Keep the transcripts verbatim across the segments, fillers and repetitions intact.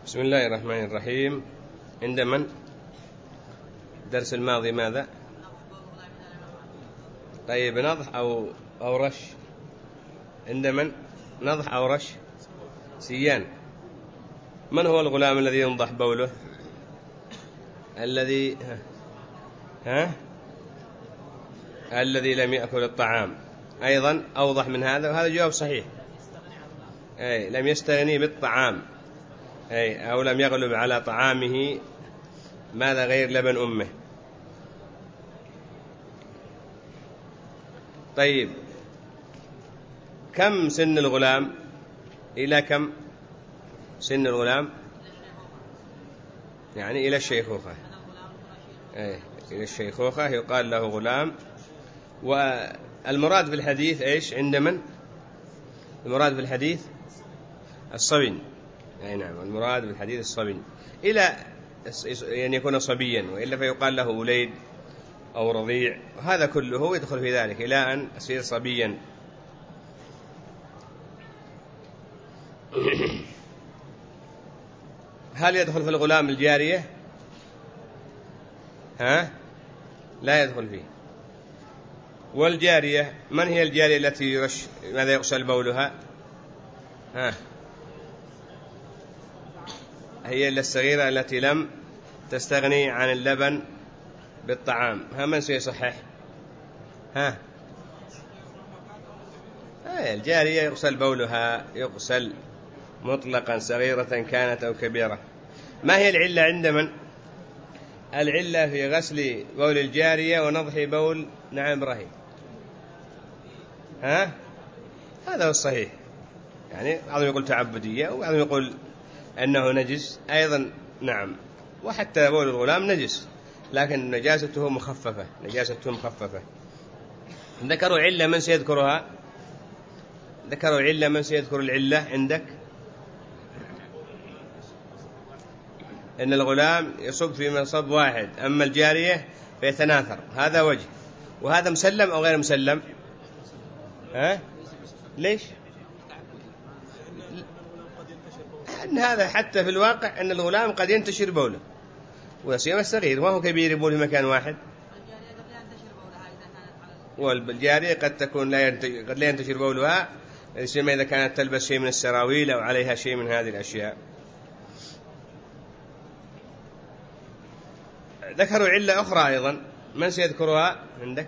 بسم الله الرحمن الرحيم. عند من؟ الدرس الماضي ماذا؟ طيب نضح أو أو رش؟ عند من؟ نضح أو رش؟ سيان. من هو الغلام الذي ينضح بوله؟ الذي ها, ها؟ الذي لم يأكل الطعام. أيضا أوضح من هذا، وهذا جواب صحيح. أي لم يستغني بالطعام، أي أو لم يغلب على طعامه ماذا غير لبن أمه. طيب كم سن الغلام؟ إلى كم سن الغلام؟ يعني إلى الشيخوخة. أي إلى الشيخوخة يقال له غلام. والمراد بالحديث إيش عند من؟ المراد بالحديث الصبي. أي نعم، المراد بالحديث الصبي إلى يعني يكون صبيا، وإلا فيقال له وليد أو رضيع، وهذا كله يدخل في ذلك إلى أن يصير صبيا. هل يدخل في الغلام الجارية؟ ها؟ لا يدخل فيه. والجارية من هي الجارية التي يرش ماذا يغسل بولها؟ ها؟ هي الصغيرة التي لم تستغني عن اللبن بالطعام. ها من سيصحح؟ ها؟ هاي الجارية يغسل بولها، يغسل مطلقا صغيرة كانت أو كبيرة. ما هي العلة عند من؟ العلة في غسل بول الجارية ونضح بول نعم إبراهيم. ها؟ هذا هو الصحيح. يعني بعضهم يقول تعبدية، وبعضهم يقول أنه نجس أيضا. نعم، وحتى بول الغلام نجس، لكن نجاسته مخففة، نجاسته مخففة. ذكروا علة، من سيذكرها؟ ذكروا علة، من سيذكر العلة عندك؟ إن الغلام يصب في مصب واحد، أما الجارية فيتناثر. هذا وجه، وهذا مسلم أو غير مسلم؟ ها؟ ليش؟ أن هذا حتى في الواقع أن الغلام قد ينتشر بوله، وسيما الصغير ما هو كبير يبول في مكان واحد. والجارية قد تكون لا ينتشر، قد لا ينتشر بولها، سيما إذا كانت تلبس شيء من السراويل أو عليها شيء من هذه الأشياء. ذكروا علة أخرى أيضا، من سيذكرها عندك؟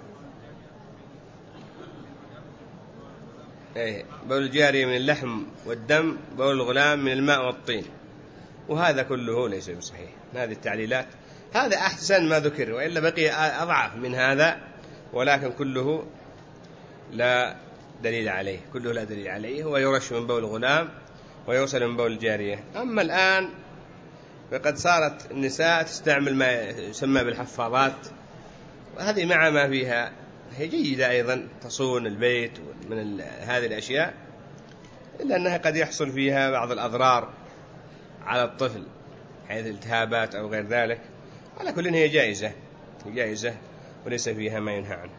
إيه، بول الجارية من اللحم والدم، بول الغلام من الماء والطين، وهذا كله ليس بصحيح. هذه التعليلات، هذا أحسن ما ذكر، وإلا بقي أضعف من هذا، ولكن كله لا دليل عليه، كله لا دليل عليه. هو يرش من بول الغلام ويغسل من بول الجارية. أما الآن فقد صارت النساء تستعمل ما يسمى بالحفاضات، وهذه مع ما فيها هي جيدة أيضا، تصون البيت من هذه الأشياء، إلا أنها قد يحصل فيها بعض الأضرار على الطفل، حيث التهابات أو غير ذلك. على كل هي جائزة، جائزة وليس فيها ما ينهى عنه.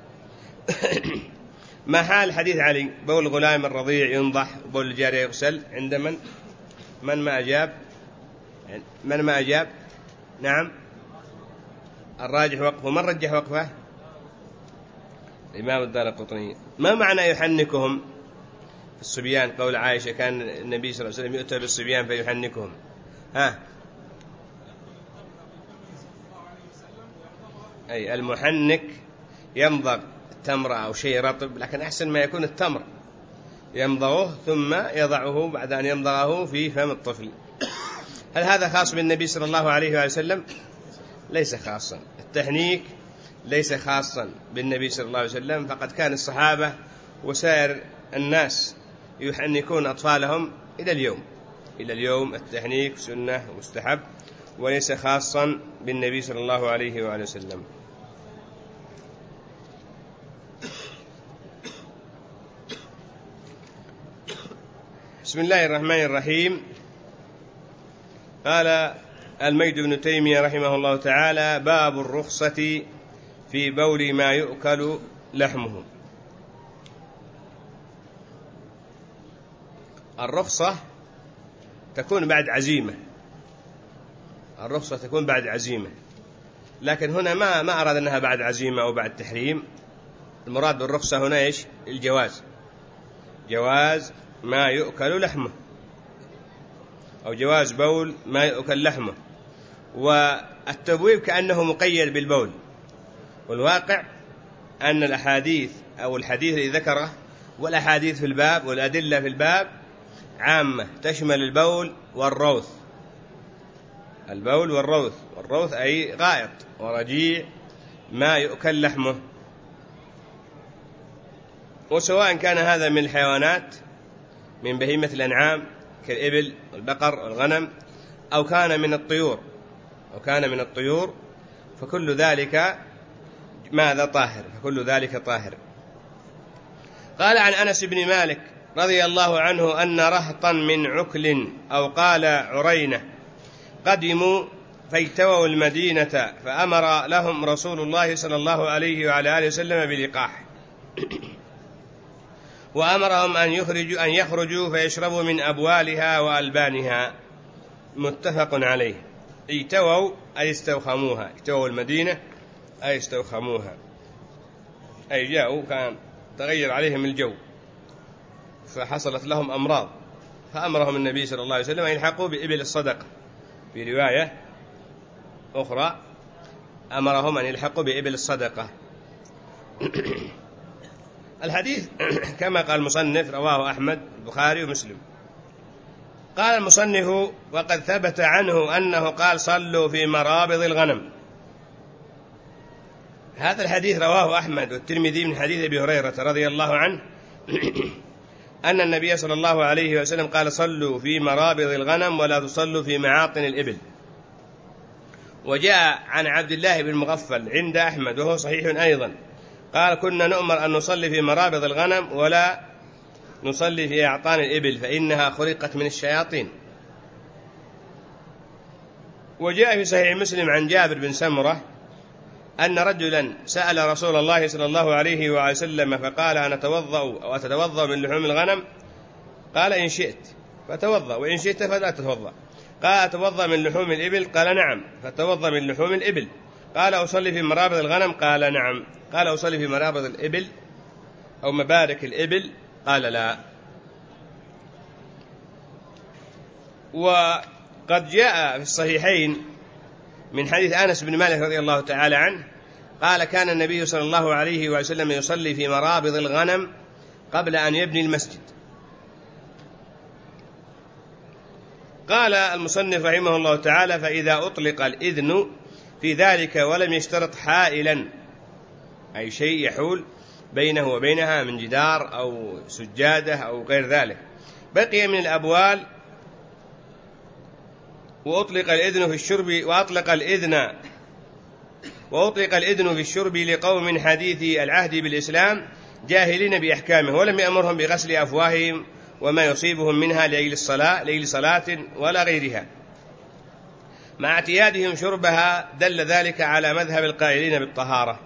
ما حال حديث علي بول الغلام الرضيع ينضح وبول الجارية يغسل؟ عند من؟ من ما أجاب؟ من ما أجاب؟ نعم، الراجح وقفه. من رجح وقفه؟ الإمام الدارقطني. ما معنى يحنكهم في الصبيان؟ قول عائشة كان النبي صلى الله عليه وسلم يؤتى بالصبيان فيحنكهم. ها؟ أي المحنك يمضغ التمر أو شيء رطب، لكن أحسن ما يكون التمر يمضغه ثم يضعه بعد أن يمضغه في فم الطفل. هل هذا خاص بالنبي صلى الله عليه وسلم؟ ليس خاصا. التحنيك ليس خاصا بالنبي صلى الله عليه وسلم، فقد كان الصحابة وسائر الناس يحنكون أطفالهم إلى اليوم. إلى اليوم التحنيك سنة مستحب، وليس خاصا بالنبي صلى الله عليه وآله وسلم. بسم الله الرحمن الرحيم. قال المجد بن تيمية رحمه الله تعالى: باب الرخصة في بول ما يؤكل لحمه. الرخصة تكون بعد عزيمة، الرخصة تكون بعد عزيمة، لكن هنا ما ما أراد أنها بعد عزيمة أو بعد تحريم. المراد بالرخصة هنا إيش؟ الجواز، جواز ما يؤكل لحمه، أو جواز بول ما يؤكل لحمه. والتبويب كأنه مقيد بالبول، والواقع أن الأحاديث أو الحديث الذي ذكره والأحاديث في الباب والأدلة في الباب عامة تشمل البول والروث، البول والروث، والروث أي غائط ورجيع ما يؤكل لحمه. وسواء كان هذا من الحيوانات من بهيمة الأنعام كالإبل والبقر والغنم، أو كان من الطيور أو كان من الطيور فكل ذلك ماذا؟ طاهر، فكل ذلك طاهر. قال عن أنس بن مالك رضي الله عنه أن رهطا من عكل أو قال عرينة قدموا فاجتووا المدينة، فأمر لهم رسول الله صلى الله عليه وعلى آله وسلم بلقاح، وأمرهم أن يخرجوا, أن يخرجوا فيشربوا من أبوالها وألبانها، متفق عليه. اجتووا أي استوخموها، اجتووا المدينة أي استوخموها، أي جاءوا كان تغير عليهم الجو فحصلت لهم أمراض، فأمرهم النبي صلى الله عليه وسلم أن يلحقوا بإبل الصدقة. في رواية أخرى أمرهم أن يلحقوا بإبل الصدقة. الحديث كما قال المصنف رواه أحمد البخاري ومسلم. قال المصنف وقد ثبت عنه أنه قال صلوا في مرابض الغنم. هذا الحديث رواه أحمد والترمذي من حديث أبي هريرة رضي الله عنه أن النبي صلى الله عليه وسلم قال صلوا في مرابض الغنم ولا تصلوا في معاطن الإبل. وجاء عن عبد الله بن مغفل عند أحمد وهو صحيح أيضا قال كنا نؤمر أن نصلي في مرابض الغنم ولا نصلي في أعطان الإبل فإنها خلقت من الشياطين. وجاء في صحيح مسلم عن جابر بن سمرة أن رجلا سأل رسول الله صلى الله عليه وسلم فقال أنا أتوضأ أو أتتوضأ من لحوم الغنم؟ قال إن شئت فتوضأ وإن شئت فلا تتوضأ. قال أتوضأ من لحوم الإبل؟ قال نعم، فتوضأ من لحوم الإبل. قال أصلي في مرابض الغنم؟ قال نعم. قال أصلي في مرابض الإبل أو مبارك الإبل؟ قال لا. وقد جاء في الصحيحين من حديث أنس بن مالك رضي الله تعالى عنه قال كان النبي صلى الله عليه وسلم يصلي في مرابض الغنم قبل أن يبني المسجد. قال المصنف رحمه الله تعالى فإذا أطلق الإذن في ذلك ولم يشترط حائلا أي شيء يحول بينه وبينها من جدار أو سجادة أو غير ذلك بقي من الأبوال. وأطلق الإذن في الشرب وأطلق الإذن وأطلق الإذن في الشرب لقوم حديث العهد بالإسلام جاهلين بأحكامه ولم يأمرهم بغسل أفواههم وما يصيبهم منها لأجل الصلاة لأجل صلاة ولا غيرها مع اعتيادهم شربها دل ذلك على مذهب القائلين بالطهارة.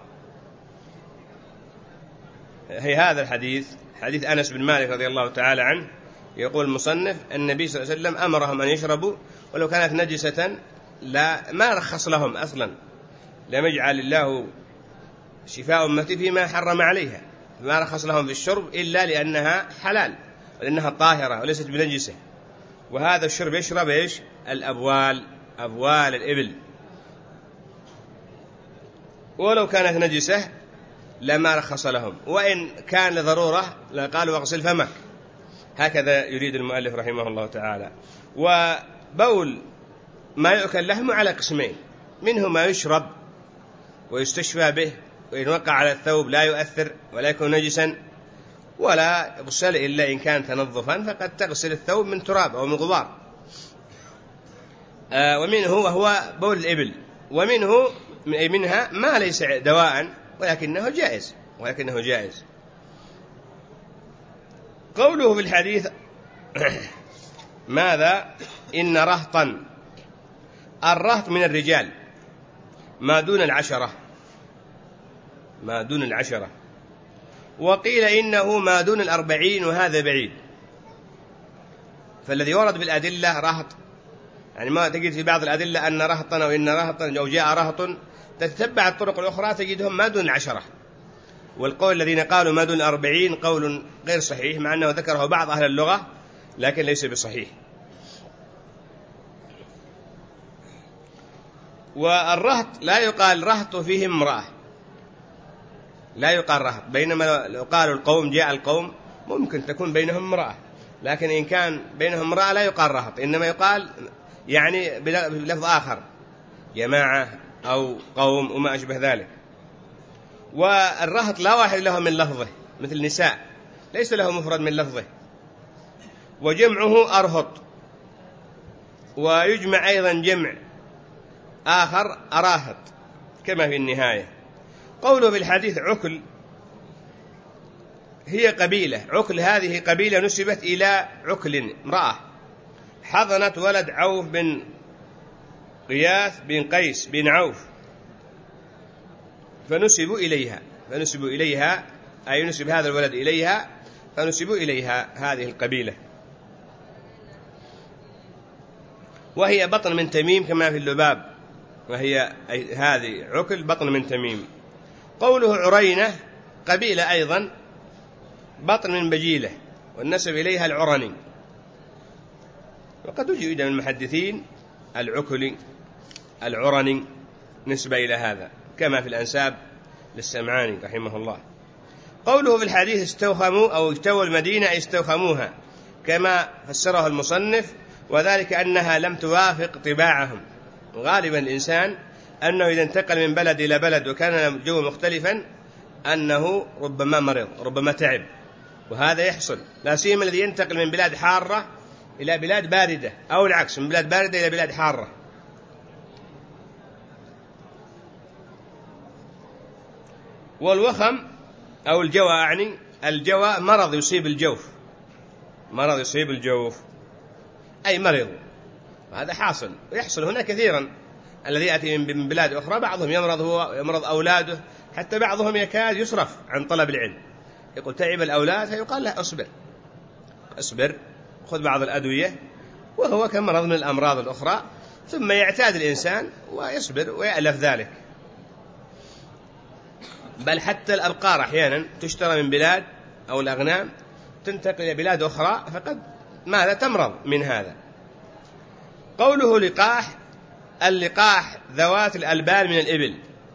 هي هذا الحديث حديث أنس بن مالك رضي الله تعالى عنه يقول المصنف النبي صلى الله عليه وسلم أمرهم أن يشربوا ولو كانت نجسة لا ما رخص لهم أصلا، لم يجعل الله شفاء أمتي فيما حرم عليها، ما رخص لهم في الشرب إلا لأنها حلال ولأنها طاهرة وليست بنجسة. وهذا الشرب يشرب إيش؟ الأبوال، أبوال الإبل، ولو كانت نجسة لما رخص لهم، وإن كان لضرورة لقالوا اغسل فمك. هكذا يريد المؤلف رحمه الله تعالى. وبول ما يؤكل لحمه على قسمين، منه ما يشرب ويستشفى به وإن وقع على الثوب لا يؤثر ولا يكون نجسا ولا يغسل إلا إن كان تنظفا فقد تغسل الثوب من تراب أو من غبار. آه ومنه وهو بول الإبل، ومنه منها ما ليس دواء ولكنه جائز ولكنه جائز. قوله في الحديث ماذا؟ إن رهطا، الرهط من الرجال ما دون العشرة، ما دون العشرة، وقيل إنه ما دون الأربعين وهذا بعيد. فالذي ورد بالأدلة رهط يعني ما تجد في بعض الأدلة أن رهطا أو إن رهطا أو جاء رهط، تتبع الطرق الأخرى تجدهم ما دون العشرة. والقول الذين قالوا ما دون الأربعين قول غير صحيح، مع أنه ذكره بعض أهل اللغة لكن ليس بصحيح. والرهط لا يقال رهط فيه امرأة، لا يقال رهط، بينما لو قالوا القوم جاء القوم ممكن تكون بينهم امرأة، لكن إن كان بينهم امرأة لا يقال رهط، إنما يقال يعني بلفظ آخر جماعة أو قوم وما أشبه ذلك. والرهط لا واحد له من لفظه، مثل نساء ليس له مفرد من لفظه، وجمعه أرهط. ويجمع أيضا جمع آخر أراهط كما في النهاية. قوله في الحديث عكل، هي قبيلة، عكل هذه قبيلة نسبت إلى عكل امرأة حضنت ولد عوف بن غياث بن قيس بن عوف، فنسبوا إليها فنسبوا إليها أي نسب هذا الولد إليها فنسبوا إليها هذه القبيلة، وهي بطن من تميم كما في اللباب، وهي هذه عكل بطن من تميم. قوله عرينة قبيلة أيضا بطن من بجيلة، والنسب إليها العرني. وقد وجد من المحدثين العكلي العرني نسبة إلى هذا كما في الأنساب للسمعاني رحمه الله. قوله في الحديث استوخموا أو اجتووا المدينة استوخموها كما فسره المصنف، وذلك أنها لم توافق طباعهم. غالبا الإنسان أنه إذا انتقل من بلد إلى بلد وكان الجو مختلفا أنه ربما مرض ربما تعب، وهذا يحصل لا سيما الذي ينتقل من بلاد حارة إلى بلاد باردة، أو العكس من بلاد باردة إلى بلاد حارة. والوخم أو الجوى، يعني الجوى مرض يصيب الجوف، مرض يصيب الجوف أي مرض، وهذا حاصل ويحصل هنا كثيرا. الذي يأتي من بلاد أخرى بعضهم يمرض هو يمرض أولاده، حتى بعضهم يكاد يصرف عن طلب العلم، يقول تعب الأولاد فيقال له أصبر أصبر خذ بعض الأدوية، وهو كمرض من الأمراض الأخرى، ثم يعتاد الإنسان ويصبر ويألف ذلك. بل حتى الأبقار أحيانا تشترى من بلاد أو الأغنام تنتقل إلى بلاد أخرى فقد ماذا تمرض من هذا. قوله لقاح، اللقاح ذوات الألبان من الإبل،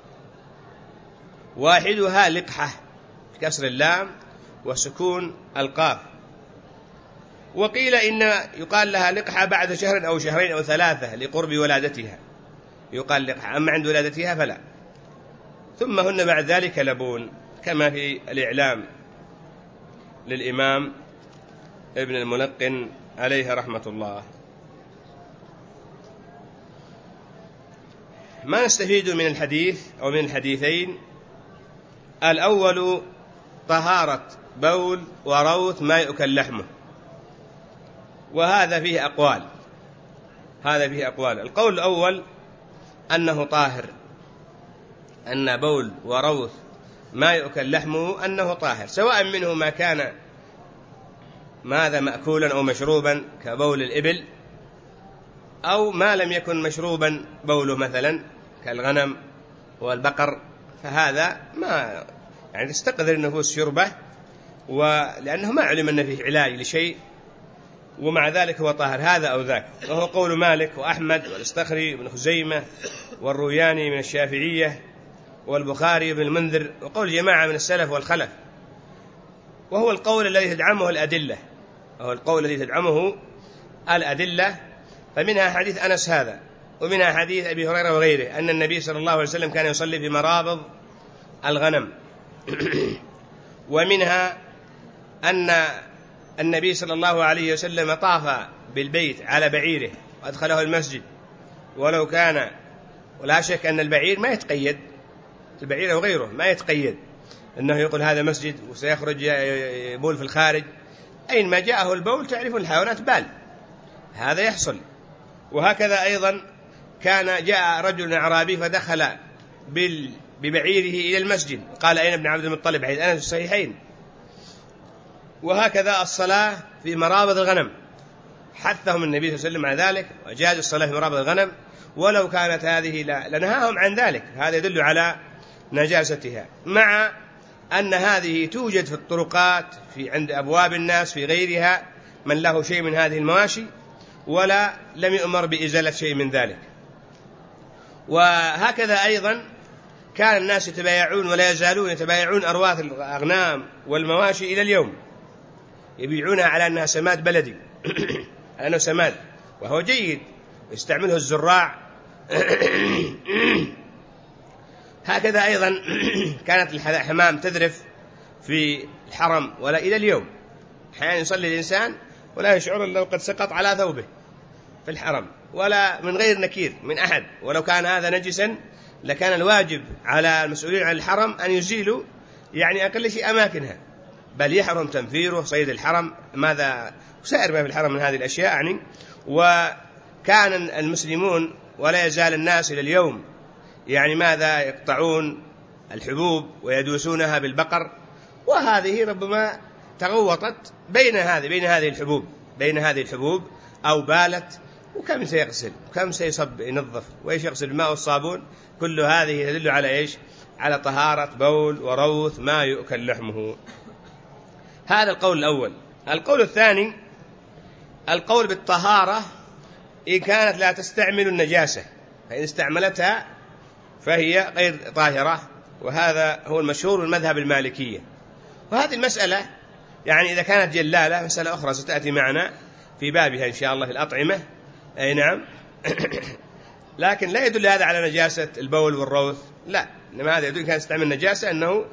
واحدها لقحة بكسر اللام وسكون القاف. وقيل إن يقال لها لقحة بعد شهر أو شهرين أو ثلاثة لقرب ولادتها، يقال لقحة، أما عند ولادتها فلا. ثم هن بعد ذلك لبون كما في الإعلام للإمام ابن الملقن عليه رحمة الله. ما نستفيد من الحديث أو من الحديثين؟ الأول طهارة بول وروث ما يؤكل لحمه، وهذا فيه أقوال هذا فيه أقوال القول الأول أنه طاهر، أن بول وروث ما يؤكل لحمه أنه طاهر، سواء منه ما كان ماذا مأكولا أو مشروبا كبول الإبل، أو ما لم يكن مشروبا بوله مثلا كالغنم والبقر، فهذا ما يعني تستقذر النفوس شربه، ولأنه ما علم أن فيه علاج لشيء، ومع ذلك هو طاهر هذا أو ذاك. وهو قول مالك وأحمد والاستخري وابن خزيمة والروياني من الشافعية والبخاري وابن المنذر، وقول جماعة من السلف والخلف، وهو القول الذي تدعمه الأدلة وهو القول الذي تدعمه الأدلة. فمنها حديث أنس هذا، ومنها حديث أبي هريرة وغيره أن النبي صلى الله عليه وسلم كان يصلي في مرابض الغنم ومنها أن النبي صلى الله عليه وسلم طاف بالبيت على بعيره وأدخله المسجد، ولو كان، ولا شك أن البعير ما يتقيد، البعير أو غيره ما يتقيد أنه يقول هذا مسجد وسيخرج يبول في الخارج، أينما جاءه البول تعرف الحيوانات بال، هذا يحصل. وهكذا أيضا كان جاء رجل أعرابي فدخل ببعيره إلى المسجد، قال أين ابن عبد المطلب، حيث أنا في الصحيحين. وهكذا الصلاة في مرابض الغنم، حثهم النبي صلى الله عليه وسلم على ذلك وجاز الصلاة في مرابض الغنم، ولو كانت هذه لا لنهاهم عن ذلك. هذا يدل على نجاستها، مع أن هذه توجد في الطرقات، في عند أبواب الناس، في غيرها، من له شيء من هذه المواشي ولا لم يؤمر بإزالة شيء من ذلك. وهكذا أيضا كان الناس يتبايعون ولا يزالون يتبايعون أرواث الأغنام والمواشي إلى اليوم، يبيعونها على أنها سماد بلدي أنه سماد، وهو جيد يستعمله الزراع. هكذا أيضا كانت الحمام تذرف في الحرم ولا إلى اليوم، أحيانا يصلي الإنسان ولا يشعر أنه قد سقط على ثوبه في الحرم ولا من غير نكير من أحد. ولو كان هذا نجسا لكان الواجب على المسؤولين عن الحرم أن يزيلوا يعني أقل شيء أماكنها، بل يحرم تنفيره، صيد الحرم، ماذا سائر ما في الحرم من هذه الأشياء يعني. وكان المسلمون ولا يزال الناس إلى اليوم يعني ماذا يقطعون الحبوب ويدوسونها بالبقر، وهذه ربما تغوطت بين هذه بين هذه الحبوب بين هذه الحبوب أو بالت، وكم سيغسل وكم سيصب ينظف وإيش يغسل الماء والصابون. كل هذه يدل على إيش؟ على طهارة بول وروث ما يؤكل لحمه. هذا القول الأول. القول الثاني القول بالطهارة إن كانت لا تستعمل النجاسة، فإن استعملتها فهي غير طاهرة، وهذا هو المشهور من مذهب المالكية. وهذه المسألة يعني إذا كانت جلالة مسألة أخرى ستأتي معنا في بابها إن شاء الله في الأطعمة، أي نعم. لكن لا يدل هذا على نجاسة البول والروث، لا، إنما هذا يدل كان يستعمل نجاسة أنه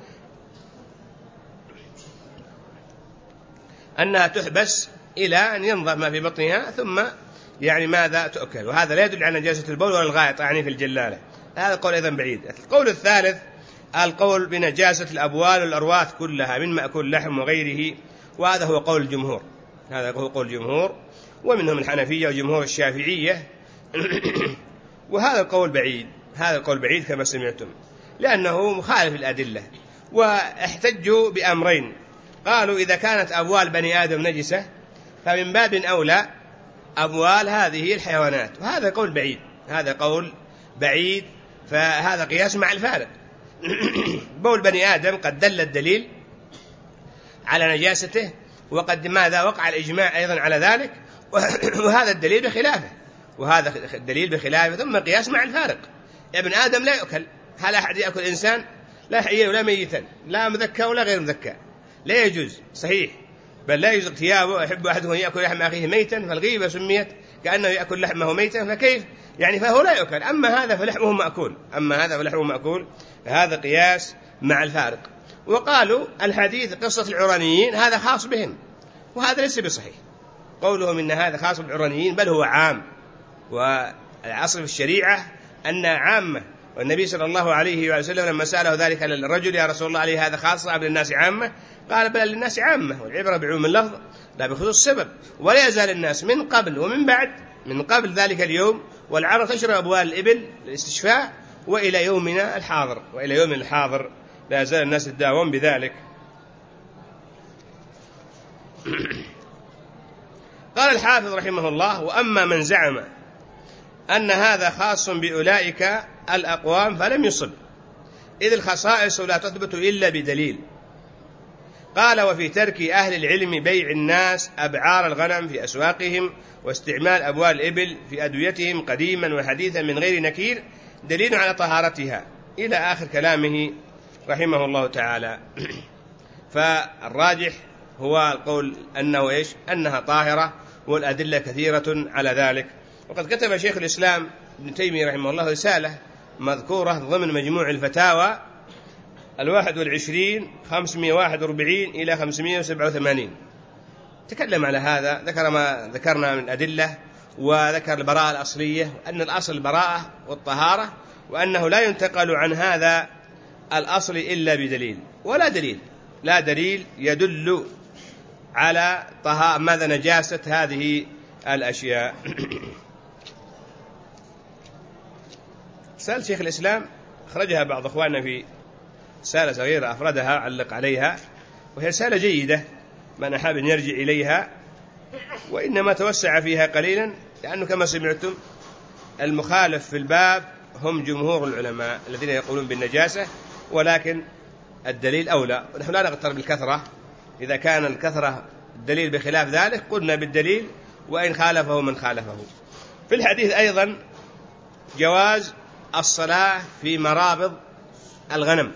أنها تحبس إلى أن ينضف ما في بطنها ثم يعني ماذا تؤكل، وهذا لا يدل على نجاسة البول ولا الغائط يعني في الجلالة. هذا القول أيضا بعيد. القول الثالث القول بنجاسة الأبوال والأرواث كلها من مأكول لحم وغيره، وهذا هو قول الجمهور هذا هو قول الجمهور ومنهم الحنفية وجمهور الشافعية. وهذا القول بعيد هذا القول بعيد كما سمعتم، لأنه مخالف الأدلة. واحتجوا بأمرين، قالوا إذا كانت أبوال بني آدم نجسة فمن باب أولى أبوال هذه الحيوانات، وهذا قول بعيد هذا قول بعيد فهذا قياس مع الفارق. بول بني آدم قد دل الدليل على نجاسته، وقد ماذا وقع الإجماع أيضا على ذلك، وهذا الدليل بخلافه وهذا الدليل بخلافه، ثم قياس مع الفارق. ابن آدم لا يؤكل، هل أحد يأكل إنسان؟ لا حيا ولا ميتا، لا مذكى ولا غير مذكى، لا يجوز صحيح، بل لا يجوز اغتيابه. يحب أحدهم يأكل لحم أخيه ميتا، فالغيبة سميت كأنه يأكل لحمه ميتا، فكيف يعني فهو لا يؤكل. أما هذا فلحمه مأكول أما هذا فلحمه مأكول هذا قياس مع الفارق. وقالوا الحديث قصة العرانيين هذا خاص بهم، وهذا ليس بصحيح قولهم إن هذا خاص بالعرانيين، بل هو عام، والأصل في الشريعة أنها عامة. والنبي صلى الله عليه وسلم لما سأله ذلك الرجل يا رسول الله عليه هذا خاصة أم للناس عامة؟ قال بل للناس عامة، والعبرة بعموم اللفظ لا بخصوص السبب. ولا يزال الناس من قبل ومن بعد من قبل ذلك اليوم والعرب تشرب أبوال الإبل للاستشفاء، وإلى يومنا الحاضر وإلى يوم الحاضر لا يزال الناس يتداوون بذلك. قال الحافظ رحمه الله: وأما من زعم أن هذا خاص بأولئك الأقوام فلم يصب، إذ الخصائص لا تثبت إلا بدليل. قال: وفي ترك أهل العلم بيع الناس أبعار الغنم في أسواقهم واستعمال أبوال الإبل في أدويتهم قديما وحديثا من غير نكير دليل على طهارتها، إلى آخر كلامه رحمه الله تعالى. فالراجح هو القول أنه إيش؟ أنها طاهرة، والأدلة كثيرة على ذلك. وقد كتب شيخ الإسلام ابن تيمية رحمه الله رسالة مذكورة ضمن مجموع الفتاوى الواحد والعشرين خمسمائة وواحد وأربعين إلى خمسمائة وسبعة وثمانين، تكلم على هذا، ذكر ما ذكرنا من أدلة، وذكر البراءة الأصلية، أن الأصل البراءة والطهارة، وأنه لا ينتقل عن هذا الأصل إلا بدليل، ولا دليل لا دليل يدل على طهارة ماذا نجاسة هذه الأشياء. رسالة شيخ الإسلام أخرجها بعض أخواننا في رسالة صغيرة أفردها علق عليها، وهي رسالة جيدة، من أحب أن يرجع إليها وإنما توسع فيها قليلا، لأنه كما سمعتم المخالف في الباب هم جمهور العلماء الذين يقولون بالنجاسة، ولكن الدليل أولى. ونحن لا نغتر بالكثرة، إذا كان الكثرة الدليل بخلاف ذلك قلنا بالدليل وإن خالفه من خالفه. في الحديث أيضا جواز الصلاة في مرابض الغنم.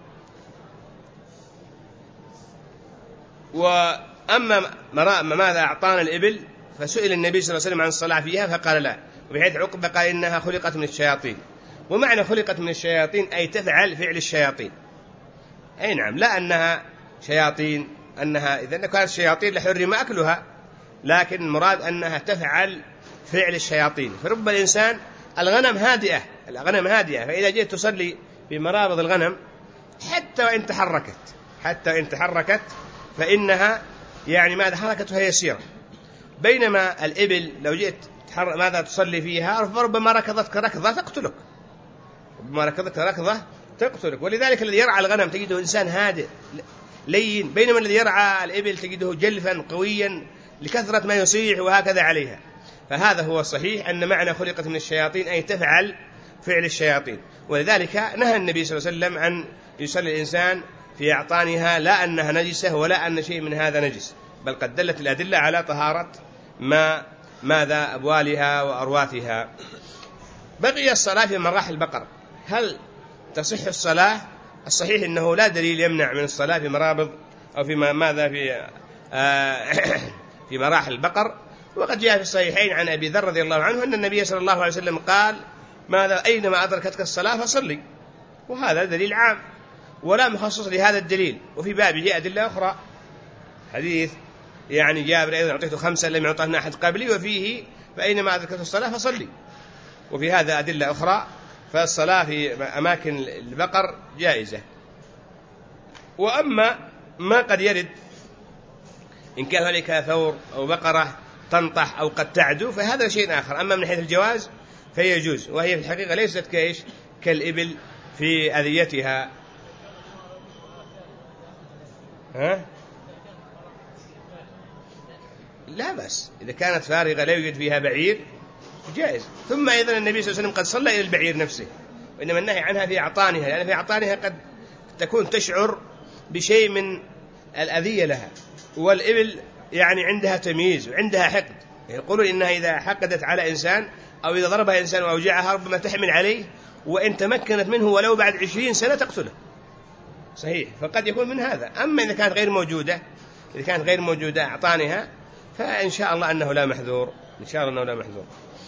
وأما ماذا أعطانا الإبل، فسئل النبي صلى الله عليه وسلم عن الصلاة فيها فقال لا، وبحيث عقبة قال إنها خلقت من الشياطين. ومعنى خلقت من الشياطين أي تفعل فعل الشياطين، أي نعم، لا أنها شياطين أنها إذا كانت شياطين لحرم أكلها، لكن المراد أنها تفعل فعل الشياطين. فرب الإنسان الغنم هادئة، الغنم هادئة، فإذا جئت تصلي في مرابض الغنم حتى وإن تحركت حتى وإن تحركت فإنها يعني ماذا حركتها يسيرة، بينما الإبل لو جئت ماذا تصلي فيها فربما ركضتك ركضة تقتلك، ربما ركضتك ركضة تقتلك. ولذلك الذي يرعى الغنم تجده إنسان هادئ لين، بينما الذي يرعى الإبل تجده جلفا قويا لكثرة ما يصيح وهكذا عليها. فهذا هو الصحيح أن معنى خلقت من الشياطين أي تفعل فعل الشياطين. ولذلك نهى النبي صلى الله عليه وسلم أن يصلي الإنسان في أعطانها، لا أنها نجسة ولا أن شيء من هذا نجس، بل قد دلت الأدلة على طهارة ما ماذا أبوالها وأرواثها. بقي الصلاة في مراح البقر، هل تصح الصلاة؟ الصحيح أنه لا دليل يمنع من الصلاة في مرابض أو في ماذا في آه في مراح البقر. وقد جاء في الصحيحين عن أبي ذر رضي الله عنه أن النبي صلى الله عليه وسلم قال ماذا أينما أدركتك الصلاة فصلي، وهذا دليل عام ولا مخصص لهذا الدليل. وفي بابه أدلة أخرى، حديث يعني جابر أيضا أعطيته خمسة لم يعطهن أحد قبلي، وفيه فأينما أدركت الصلاة فصلي، وفي هذا أدلة أخرى. فالصلاة في أماكن البقر جائزة. وأما ما قد يرد إن كان هناك ثور أو بقرة تنطح أو قد تعدو فهذا شيء آخر. أما من حيث الجواز فيجوز، وهي في الحقيقة ليست كإيش كالإبل في أذيتها. ها؟ لا بس إذا كانت فارغة لا يوجد فيها بعير جائز. ثم أيضا النبي صلى الله عليه وسلم قد صلى إلى البعير نفسه، وإنما النهي عنها في أعطانها، لأن في أعطانها قد تكون تشعر بشيء من الأذية لها، والإبل يعني عندها تمييز وعندها حقد، يقولون إنها إذا حقدت على إنسان أو إذا ضربها إنسان وأوجعها ربما تحمل عليه، وإن تمكنت منه ولو بعد عشرين سنة تقتله. صحيح، فقد يكون من هذا. أما إذا كانت غير موجودة إذا كانت غير موجودة أعطانها فإن شاء الله أنه لا محذور، إن شاء الله أنه لا محذور.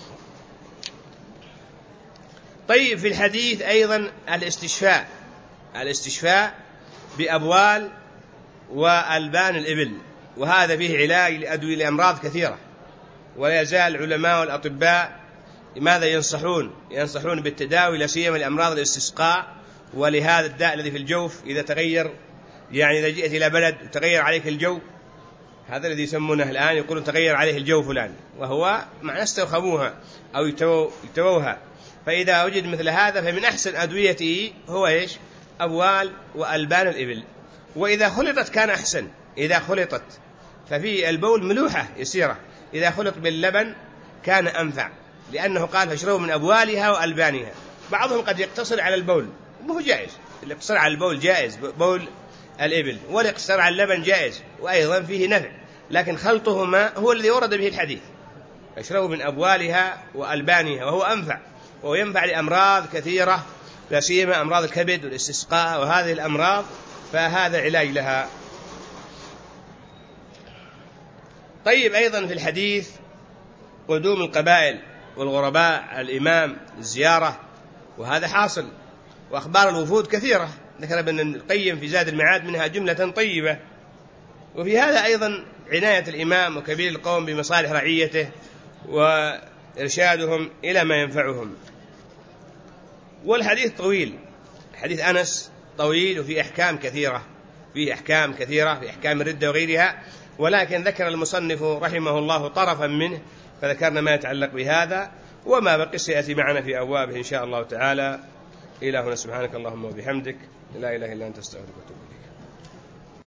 طيب، في الحديث أيضا الاستشفاء الاستشفاء بأبوال وألبان الإبل، وهذا فيه علاج لأدوية لأمراض كثيرة، ولا يزال العلماء والأطباء لماذا ينصحون ينصحون بالتداوي لا سيما لأمراض الاستسقاء ولهذا الداء الذي في الجوف إذا تغير، يعني إذا جئت إلى بلد تغير عليك الجو، هذا الذي يسمونه الآن يقولون تغير عليه الجو فلان، وهو معنى استوخموها أو يتووها. فإذا وجد مثل هذا فمن أحسن أدويته هو إيش؟ أبوال وألبان الإبل. وإذا خلطت كان أحسن، إذا خلطت ففي البول ملوحة يسيرة، إذا خلط باللبن كان أنفع، لأنه قال فاشربوا من أبوالها وألبانها. بعضهم قد يقتصر على البول، وهو جائز، الاقتصار على البول جائز، بول الإبل، والاقتصار على اللبن جائز وأيضا فيه نفع، لكن خلطهما هو الذي ورد به الحديث، فاشربوا من أبوالها وألبانها، وهو أنفع، وهو ينفع لأمراض كثيرة لا سيما أمراض الكبد والاستسقاء وهذه الأمراض، فهذا علاج لها. طيب، أيضا في الحديث قدوم القبائل والغرباء على الإمام الزيارة، وهذا حاصل، وأخبار الوفود كثيرة ذكر ابن القيم في زاد المعاد منها جملة طيبة. وفي هذا أيضا عناية الإمام وكبير القوم بمصالح رعيته وإرشادهم إلى ما ينفعهم. والحديث طويل، حديث أنس طويل وفي أحكام كثيرة فيه أحكام كثيرة في أحكام الردة وغيرها، ولكن ذكر المصنف رحمه الله طرفا منه، فذكرنا ما يتعلق بهذا، وما بقي سيأتي معنا في أبوابه إن شاء الله تعالى. إلهنا سبحانك اللهم وبحمدك، لا إله إلا أنت، استغفرك وأتوب إليك.